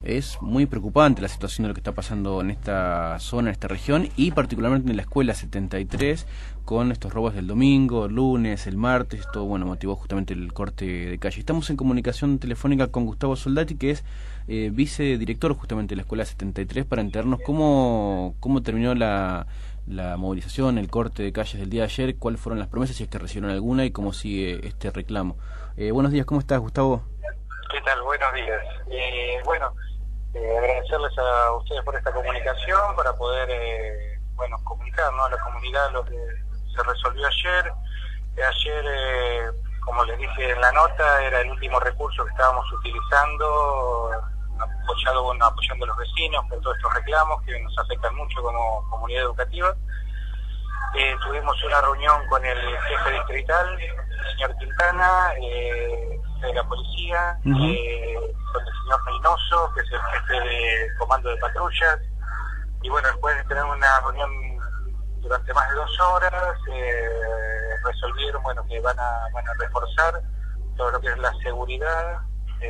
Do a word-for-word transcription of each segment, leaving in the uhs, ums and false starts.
es muy preocupante la situación de lo que está pasando en esta zona, en esta región, y particularmente en la escuela setenta y tres, con estos robos del domingo, el lunes, el martes. Todo, bueno, motivó justamente el corte de calle. Estamos en comunicación telefónica con Gustavo Soldati, que es eh, vicedirector justamente de la escuela setenta y tres, para enterarnos cómo, cómo terminó la, la movilización, el corte de calles del día de ayer, cuáles fueron las promesas, si es que recibieron alguna, y cómo sigue este reclamo. Eh, buenos días, ¿cómo estás, Gustavo? ¿Qué tal? Buenos días. Eh, bueno, eh, agradecerles a ustedes por esta comunicación para poder, eh, bueno, comunicar, ¿no?, a la comunidad lo que se resolvió ayer. Eh, ayer, eh, como les dije en la nota, era el último recurso que estábamos utilizando, apoyado, bueno, apoyando a los vecinos por todos estos reclamos que nos afectan mucho como comunidad educativa. Eh, tuvimos una reunión con el jefe distrital, el señor Quintana, eh, de la policía, uh-huh. eh, con el señor Reynoso, que es el jefe de comando de patrullas, y bueno, después de tener una reunión durante más de dos horas, eh, resolvieron, bueno, que van a, van a reforzar todo lo que es la seguridad,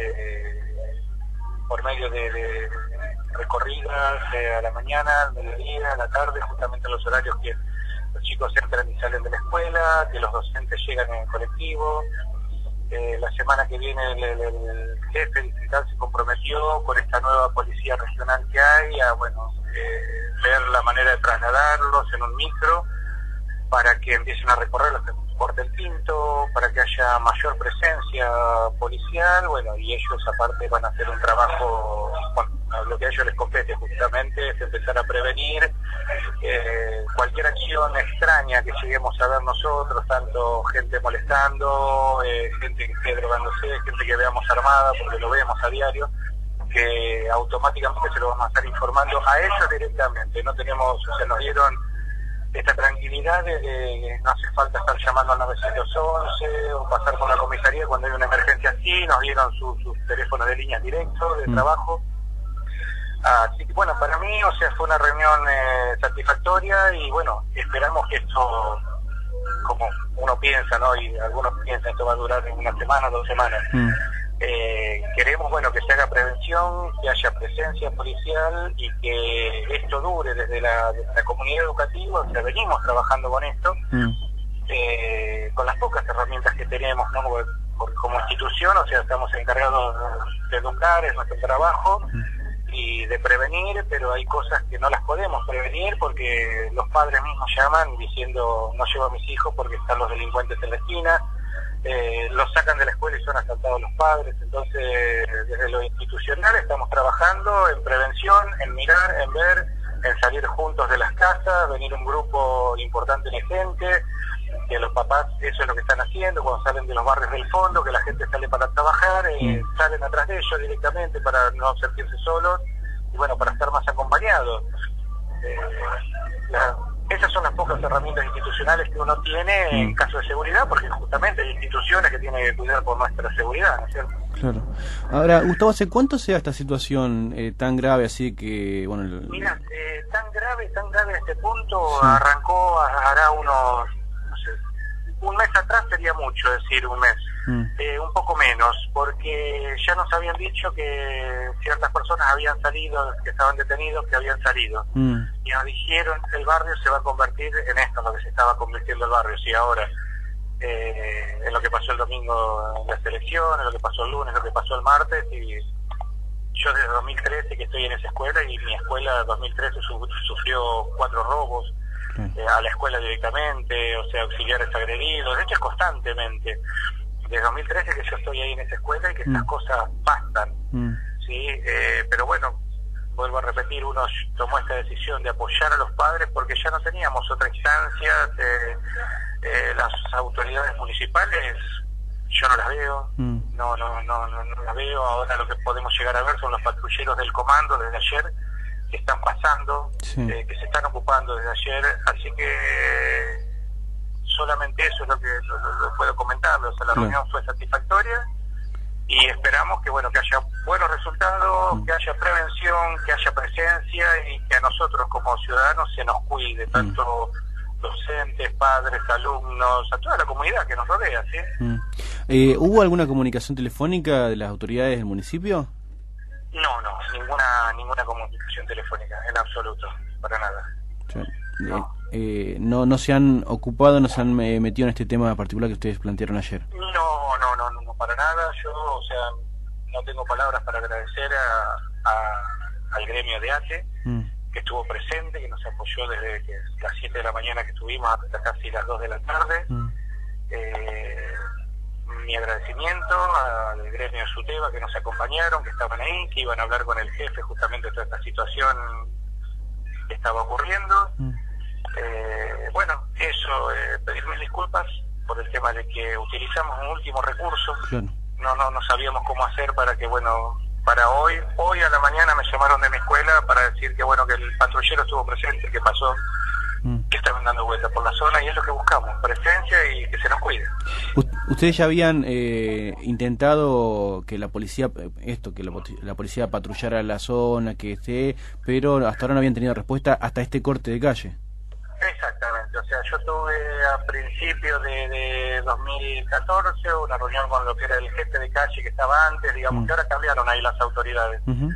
eh, por medio de, de recorridas eh, a la mañana, al mediodía, a la tarde, justamente en los horarios que los chicos entran y salen de la escuela, que los docentes llegan en colectivo. Eh, la semana que viene el, el, el jefe distrital se comprometió con esta nueva policía regional que hay a, bueno, eh, ver la manera de trasladarlos en un micro para que empiecen a recorrer los por del Pinto, para que haya mayor presencia policial, bueno, y ellos aparte van a hacer un trabajo, bueno, lo que a ellos les compete justamente es empezar a prevenir eh, cualquier acción extraña que lleguemos a ver nosotros, tanto gente molestando, eh, gente que esté drogándose, gente que veamos armada, porque lo vemos a diario, que automáticamente se lo vamos a estar informando a ellos directamente. No tenemos, o sea, nos dieron esta tranquilidad de que no hace falta estar llamando al nueve once o pasar por la comisaría cuando hay una emergencia así. Nos dieron su, sus teléfonos de línea directo de mm. trabajo. Así que bueno, para mí, o sea, fue una reunión eh, satisfactoria, y bueno, esperamos que esto, como uno piensa, ¿no?, y algunos piensan esto va a durar una semana, dos semanas. Mm. Eh, queremos, bueno, que se haga prevención, que haya presencia policial y que esto dure desde la, desde la comunidad educativa. O sea, venimos trabajando con esto, mm. eh, con las pocas herramientas que tenemos, ¿no?, por, por, como institución. O sea, estamos encargados de educar, es nuestro trabajo, mm. y de prevenir, pero hay cosas que no las podemos prevenir porque los padres mismos llaman diciendo: no llevo a mis hijos porque están los delincuentes en la esquina. Eh, los sacan de la escuela y son asaltados los padres. Entonces, desde lo institucional estamos trabajando en prevención, en mirar, en ver, en salir juntos de las casas, venir un grupo importante de gente, que los papás eso es lo que están haciendo cuando salen de los barrios del fondo, que la gente sale para trabajar, eh, mm. salen atrás de ellos directamente para no sentirse solos y bueno, para estar más acompañados. Eh, la, Esas son las pocas herramientas institucionales que uno tiene mm. en caso de seguridad, porque justamente hay instituciones que tienen que cuidar por nuestra seguridad, ¿no es cierto? Claro. Ahora, Gustavo, ¿hace cuánto se da esta situación eh, tan grave así que, bueno... El... Mira, eh, tan grave, tan grave a este punto, sí. arrancó, hará unos, no sé, un mes atrás sería mucho decir un mes, mm. eh, un poco menos, porque ya nos habían dicho que ciertas personas habían salido, que estaban detenidos, que habían salido. Mm. Y nos dijeron: el barrio se va a convertir en esto, en lo que se estaba convirtiendo el barrio. Sí, ahora, eh, en lo que pasó el domingo en las elecciones, en lo que pasó el lunes, en lo que pasó el martes. Y yo desde dos mil trece que estoy en esa escuela, y mi escuela dos mil trece su, sufrió cuatro robos mm. eh, a la escuela directamente, o sea, auxiliares agredidos, de hecho es constantemente. Desde dos mil trece que yo estoy ahí en esa escuela y que mm. estas cosas pasan, mm. ¿sí? Eh, pero bueno, vuelvo a repetir, uno tomó esta decisión de apoyar a los padres porque ya no teníamos otra instancia. Eh, eh, las autoridades municipales yo no las veo, mm. no, no, no, no, no las veo. Ahora lo que podemos llegar a ver son los patrulleros del comando desde ayer que están pasando, sí. eh, que se están ocupando desde ayer, así que solamente eso es lo que lo, lo, lo puedo comentar. O sea, la reunión fue satisfactoria y esperamos que bueno que haya buenos resultados, mm. que haya prevención, que haya presencia y que a nosotros como ciudadanos se nos cuide, mm. tanto docentes, padres, alumnos, a toda la comunidad que nos rodea, ¿sí? Mm. Eh, ¿Hubo alguna comunicación telefónica de las autoridades del municipio? No, no, ninguna ninguna comunicación telefónica, en absoluto, para nada. Sí. No. Eh, no, no se han ocupado, no se han eh, metido en este tema particular que ustedes plantearon ayer. No, no, no, no, no, para nada. Yo, o sea, no tengo palabras para agradecer a, a, al gremio de A T E, mm. que estuvo presente, que nos apoyó desde que las siete de la mañana que estuvimos hasta casi las dos de la tarde. Mm. Eh, mi agradecimiento al gremio de SUTEBA que nos acompañaron, que estaban ahí, que iban a hablar con el jefe justamente de toda esta situación que estaba ocurriendo. Mm. Eh, bueno, eso, eh, pedirme disculpas por el tema de que utilizamos un último recurso. Claro. No, no, no sabíamos cómo hacer para que, bueno, para hoy, hoy a la mañana me llamaron de mi escuela para decir que, bueno, que el patrullero estuvo presente, que pasó, mm. que estaban dando vueltas por la zona y es lo que buscamos, presencia y que se nos cuide. Ustedes ya habían eh, intentado que la policía, esto, que la, la policía patrullara la zona, que esté, pero hasta ahora no habían tenido respuesta hasta este corte de calle. Exactamente, o sea, yo tuve a principios de, de dos mil catorce una reunión con lo que era el jefe de calle que estaba antes, digamos, mm. que ahora cambiaron ahí las autoridades uh-huh.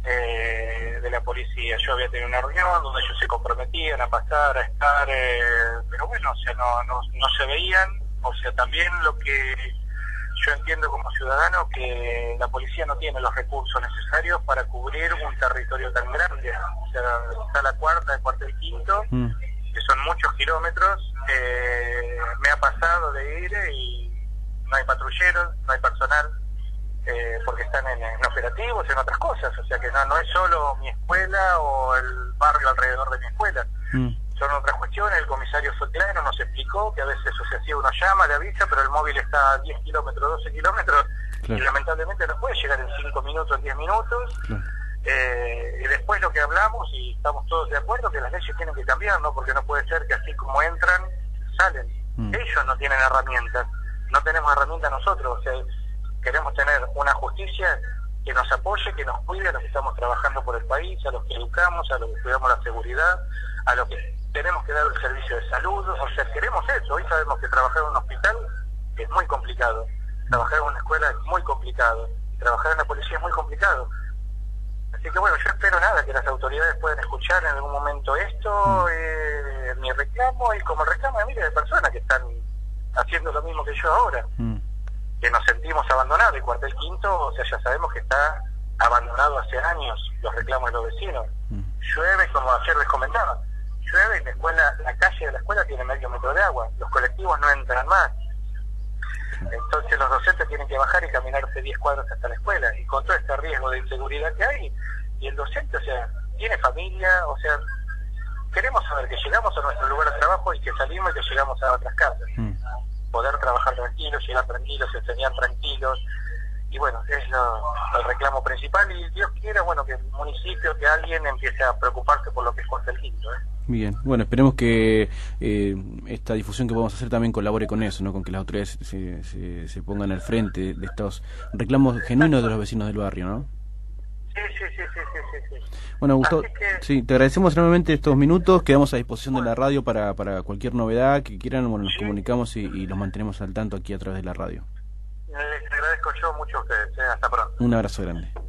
eh, de la policía. Yo había tenido una reunión donde ellos se comprometían a pasar, a estar, eh, pero bueno, o sea, no, no, no se veían, o sea, también lo que yo entiendo como ciudadano, que la policía no tiene los recursos necesarios para cubrir un territorio tan grande, o sea, está la cuarta, el cuarto y el quinto, mm. que son muchos kilómetros. Eh, me ha pasado de ir y no hay patrulleros, no hay personal, eh, porque están en, en operativos, en otras cosas, o sea que no, no es solo mi escuela o el barrio alrededor de mi escuela, mm. son otras cuestiones. El comisario fue claro, nos explicó que a veces o se hacía una llama, le avisa, pero el móvil está a diez kilómetros, doce kilómetros, claro. y lamentablemente no puede llegar en cinco minutos, en diez minutos, claro. Eh, y después lo que hablamos, y estamos todos de acuerdo, que las leyes tienen que cambiar, ¿no? Porque no puede ser que así como entran, salen. Mm. Ellos no tienen herramientas, no tenemos herramientas nosotros. O sea, queremos tener una justicia que nos apoye, que nos cuide a los que estamos trabajando por el país, a los que educamos, a los que cuidamos la seguridad, a los que tenemos que dar el servicio de salud. O sea, queremos eso. Hoy sabemos que trabajar en un hospital es muy complicado, trabajar en una escuela es muy complicado, trabajar en la policía es muy complicado. Así que bueno, yo espero nada, que las autoridades puedan escuchar en algún momento esto, mm. eh, mi reclamo, y como el reclamo de miles de personas que están haciendo lo mismo que yo ahora, mm. que nos sentimos abandonados. El cuartel quinto, o sea, ya sabemos que está abandonado hace años, los reclamos de los vecinos. Mm. Llueve, como ayer les comentaba, llueve y la escuela, la calle de la escuela tiene medio metro de agua, los colectivos no entran más. Entonces los docentes tienen que bajar y caminarse diez cuadras hasta la escuela, y con todo este riesgo de inseguridad que hay, y el docente, o sea, tiene familia, o sea, queremos saber que llegamos a nuestro lugar de trabajo y que salimos y que llegamos a otras casas, mm. poder trabajar tranquilos, llegar tranquilos, enseñar tranquilos, y bueno, es lo, el reclamo principal, y Dios quiera, bueno, que el municipio, que alguien empiece a preocuparse por lo que es Cuartel Quinto, ¿eh? Bien, bueno, esperemos que eh, esta difusión que vamos a hacer también colabore con eso, ¿no? Con que las autoridades se, se, se pongan al frente de estos reclamos genuinos de los vecinos del barrio, ¿no? Sí, sí, sí, sí, sí, sí. Bueno, Gustavo, que... sí, te agradecemos enormemente estos minutos, quedamos a disposición bueno. de la radio para, para cualquier novedad que quieran, bueno, nos sí. comunicamos y, y los mantenemos al tanto aquí a través de la radio. Les agradezco yo mucho a ustedes, ¿eh? Hasta pronto. Un abrazo grande.